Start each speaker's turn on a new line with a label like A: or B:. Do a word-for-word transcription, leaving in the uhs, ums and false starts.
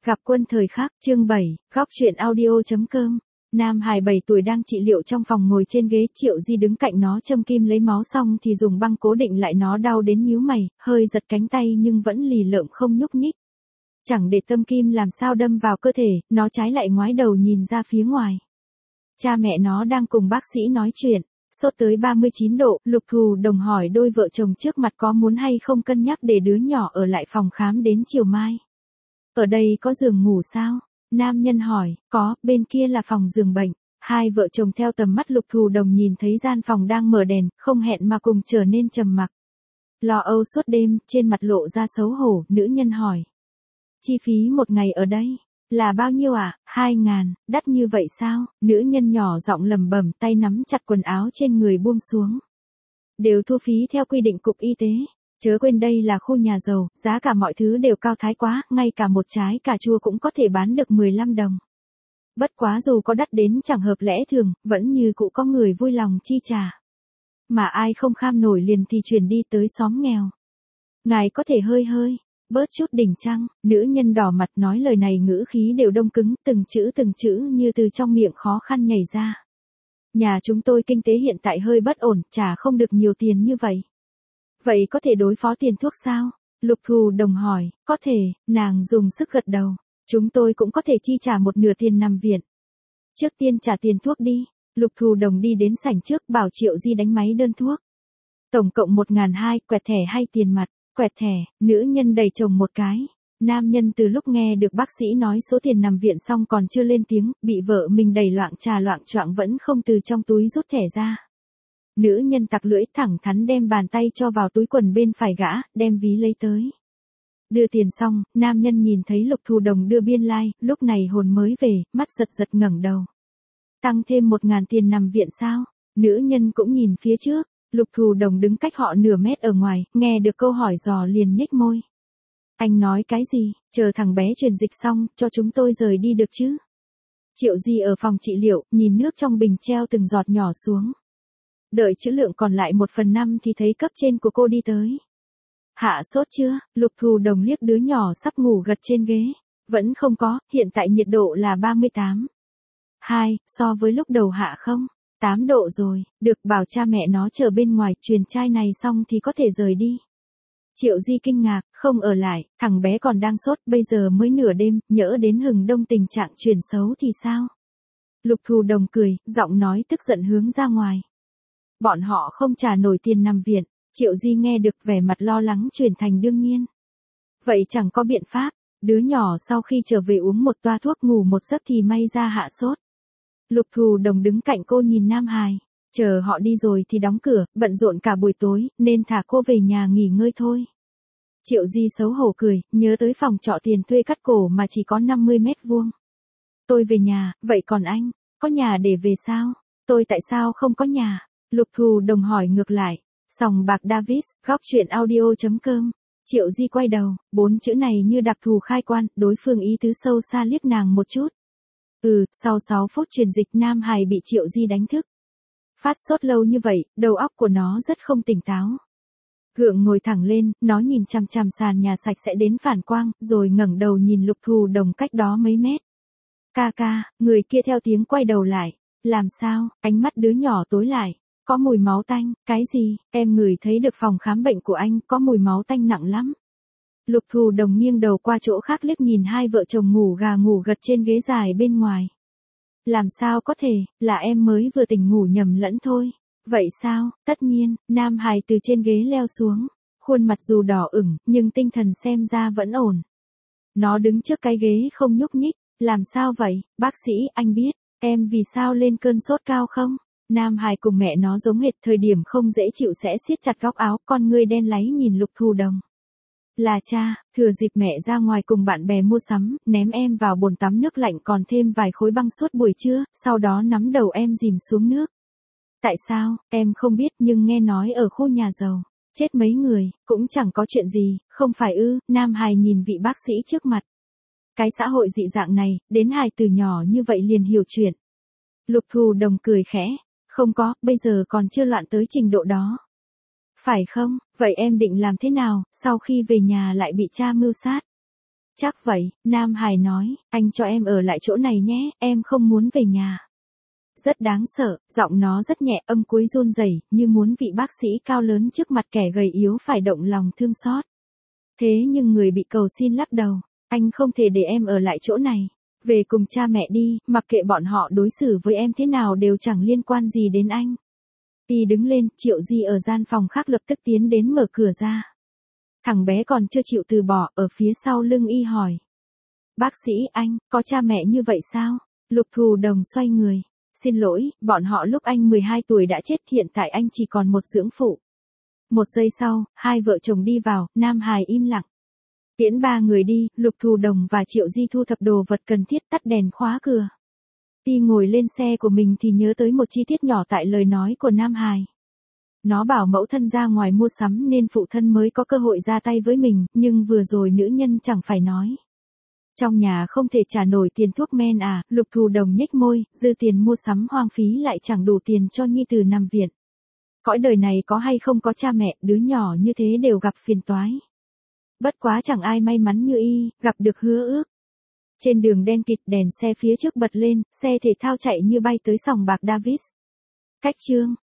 A: Gặp quân thời khắc, chương bảy, góc truyện audio chấm com. Nam Hải bảy tuổi đang trị liệu trong phòng ngồi trên ghế, Triệu Di đứng cạnh nó châm kim lấy máu xong thì dùng băng cố định lại, nó đau đến nhíu mày, hơi giật cánh tay nhưng vẫn lì lợm không nhúc nhích. Chẳng để tâm kim làm sao đâm vào cơ thể, nó trái lại ngoái đầu nhìn ra phía ngoài. Cha mẹ nó đang cùng bác sĩ nói chuyện, sốt tới ba mươi chín độ, Lục Thù Đồng hỏi đôi vợ chồng trước mặt có muốn hay không cân nhắc để đứa nhỏ ở lại phòng khám đến chiều mai. Ở đây có giường ngủ sao? Nam nhân hỏi, có, bên kia là phòng giường bệnh. Hai vợ chồng theo tầm mắt Lục Thù Đồng nhìn thấy gian phòng đang mở đèn, không hẹn mà cùng trở nên trầm mặc. Lo âu suốt đêm, trên mặt lộ ra xấu hổ, nữ nhân hỏi. Chi phí một ngày ở đây, là bao nhiêu ạ? À? Hai ngàn, đắt như vậy sao? Nữ nhân nhỏ giọng lẩm bẩm, tay nắm chặt quần áo trên người buông xuống. Đều thu phí theo quy định cục y tế. Chớ quên đây là khu nhà giàu, giá cả mọi thứ đều cao thái quá, ngay cả một trái cà chua cũng có thể bán được mười lăm đồng. Bất quá dù có đắt đến chẳng hợp lẽ thường, vẫn như cũ có người vui lòng chi trả. Mà ai không kham nổi liền thì chuyển đi tới xóm nghèo. Ngài có thể hơi hơi, bớt chút đỉnh chăng? Nữ nhân đỏ mặt nói lời này ngữ khí đều đông cứng, từng chữ từng chữ như từ trong miệng khó khăn nhảy ra. Nhà chúng tôi kinh tế hiện tại hơi bất ổn, trả không được nhiều tiền như vậy. Vậy có thể đối phó tiền thuốc sao? Lục Thù Đồng hỏi, có thể, nàng dùng sức gật đầu. Chúng tôi cũng có thể chi trả một nửa tiền nằm viện. Trước tiên trả tiền thuốc đi. Lục Thù Đồng đi đến sảnh trước bảo Triệu Di đánh máy đơn thuốc. Tổng cộng một ngàn hai, quẹt thẻ hay tiền mặt? Quẹt thẻ, nữ nhân đẩy chồng một cái. Nam nhân từ lúc nghe được bác sĩ nói số tiền nằm viện xong còn chưa lên tiếng, bị vợ mình đẩy loạng trà loạng choạng vẫn không từ trong túi rút thẻ ra. Nữ nhân tặc lưỡi thẳng thắn đem bàn tay cho vào túi quần bên phải gã, đem ví lấy tới. Đưa tiền xong, nam nhân nhìn thấy Lục Thù Đồng đưa biên lai, like, lúc này hồn mới về, mắt giật giật ngẩng đầu. Tăng thêm một ngàn tiền nằm viện sao? Nữ nhân cũng nhìn phía trước, Lục Thù Đồng đứng cách họ nửa mét ở ngoài, nghe được câu hỏi dò liền nhếch môi. Anh nói cái gì? Chờ thằng bé truyền dịch xong, cho chúng tôi rời đi được chứ? Triệu Di ở phòng trị liệu, nhìn nước trong bình treo từng giọt nhỏ xuống. Đợi chữ lượng còn lại một phần năm thì thấy cấp trên của cô đi tới. Hạ sốt chưa? Lục Thù Đồng liếc đứa nhỏ sắp ngủ gật trên ghế. Vẫn không có, hiện tại nhiệt độ là ba mươi tám. Hai, so với lúc đầu hạ không? tám độ rồi, được bảo cha mẹ nó chờ bên ngoài, truyền chai này xong thì có thể rời đi. Triệu Di kinh ngạc, không ở lại, thằng bé còn đang sốt, bây giờ mới nửa đêm, nhỡ đến hừng đông tình trạng chuyển xấu thì sao? Lục Thù Đồng cười, giọng nói tức giận hướng ra ngoài. Bọn họ không trả nổi tiền nằm viện. Triệu Di nghe được vẻ mặt lo lắng chuyển thành đương nhiên. Vậy chẳng có biện pháp, đứa nhỏ sau khi trở về uống một toa thuốc ngủ một giấc thì may ra hạ sốt. Lục Thù Đồng đứng cạnh cô nhìn Nam Hải, chờ họ đi rồi thì đóng cửa, bận rộn cả buổi tối, nên thả cô về nhà nghỉ ngơi thôi. Triệu Di xấu hổ cười, nhớ tới phòng trọ tiền thuê cắt cổ mà chỉ có năm mươi mét vuông. Tôi về nhà, vậy còn anh, có nhà để về sao? Tôi tại sao không có nhà? Lục Thù Đồng hỏi ngược lại. Sòng bạc Davis, góc truyện audio chấm com. Triệu Di quay đầu, bốn chữ này như đặc thù khai quan, đối phương ý tứ sâu xa liếc nàng một chút. Ừ, sau sáu phút truyền dịch Nam Hải bị Triệu Di đánh thức. Phát sốt lâu như vậy, đầu óc của nó rất không tỉnh táo. Gượng ngồi thẳng lên, nó nhìn chằm chằm sàn nhà sạch sẽ đến phản quang, rồi ngẩng đầu nhìn Lục Thù Đồng cách đó mấy mét. Ca ca, người kia theo tiếng quay đầu lại. Làm sao? Ánh mắt đứa nhỏ tối lại. Có mùi máu tanh, cái gì? Em ngửi thấy được phòng khám bệnh của anh, có mùi máu tanh nặng lắm. Lục Thù Đồng nghiêng đầu qua chỗ khác liếc nhìn hai vợ chồng ngủ gà ngủ gật trên ghế dài bên ngoài. Làm sao có thể, là em mới vừa tỉnh ngủ nhầm lẫn thôi. Vậy sao? Tất nhiên, Nam Hải từ trên ghế leo xuống. Khuôn mặt dù đỏ ửng, nhưng tinh thần xem ra vẫn ổn. Nó đứng trước cái ghế không nhúc nhích. Làm sao vậy? Bác sĩ, anh biết, em vì sao lên cơn sốt cao không? Nam Hải cùng mẹ nó giống hệt, thời điểm không dễ chịu sẽ siết chặt góc áo, con ngươi đen láy nhìn Lục Thù Đồng. Là cha, thừa dịp mẹ ra ngoài cùng bạn bè mua sắm, ném em vào bồn tắm nước lạnh còn thêm vài khối băng suốt buổi trưa, sau đó nắm đầu em dìm xuống nước. Tại sao, em không biết, nhưng nghe nói ở khu nhà giàu, chết mấy người, cũng chẳng có chuyện gì, không phải ư? Nam Hải nhìn vị bác sĩ trước mặt. Cái xã hội dị dạng này, đến hài từ nhỏ như vậy liền hiểu chuyện. Lục Thù Đồng cười khẽ. Không có, bây giờ còn chưa loạn tới trình độ đó. Phải không? Vậy em định làm thế nào, sau khi về nhà lại bị cha mưu sát? Chắc vậy, Nam Hải nói, anh cho em ở lại chỗ này nhé, em không muốn về nhà. Rất đáng sợ, giọng nó rất nhẹ, âm cuối run rẩy, như muốn vị bác sĩ cao lớn trước mặt kẻ gầy yếu phải động lòng thương xót. Thế nhưng người bị cầu xin lắc đầu, anh không thể để em ở lại chỗ này. Về cùng cha mẹ đi, mặc kệ bọn họ đối xử với em thế nào đều chẳng liên quan gì đến anh. Y đứng lên, Triệu Di ở gian phòng khác lập tức tiến đến mở cửa ra. Thằng bé còn chưa chịu từ bỏ, ở phía sau lưng Y hỏi. Bác sĩ anh, có cha mẹ như vậy sao? Lục Thù Đồng xoay người. Xin lỗi, bọn họ lúc anh mười hai tuổi đã chết, hiện tại anh chỉ còn một dưỡng phụ. Một giây sau, hai vợ chồng đi vào, Nam Hải im lặng. Tiễn ba người đi, Lục Thù Đồng và Triệu Di thu thập đồ vật cần thiết, tắt đèn khóa cửa. Y ngồi lên xe của mình thì nhớ tới một chi tiết nhỏ tại lời nói của Nam Hải. Nó bảo mẫu thân ra ngoài mua sắm nên phụ thân mới có cơ hội ra tay với mình, nhưng vừa rồi nữ nhân chẳng phải nói. Trong nhà không thể trả nổi tiền thuốc men à, Lục Thù Đồng nhếch môi, dư tiền mua sắm hoang phí lại chẳng đủ tiền cho nhi tử nằm viện. Cõi đời này có hay không có cha mẹ, đứa nhỏ như thế đều gặp phiền toái. Bất quá chẳng ai may mắn như Y, gặp được hứa ước. Trên đường đen kịt, đèn xe phía trước bật lên, xe thể thao chạy như bay tới sòng bạc Davis. Cách chương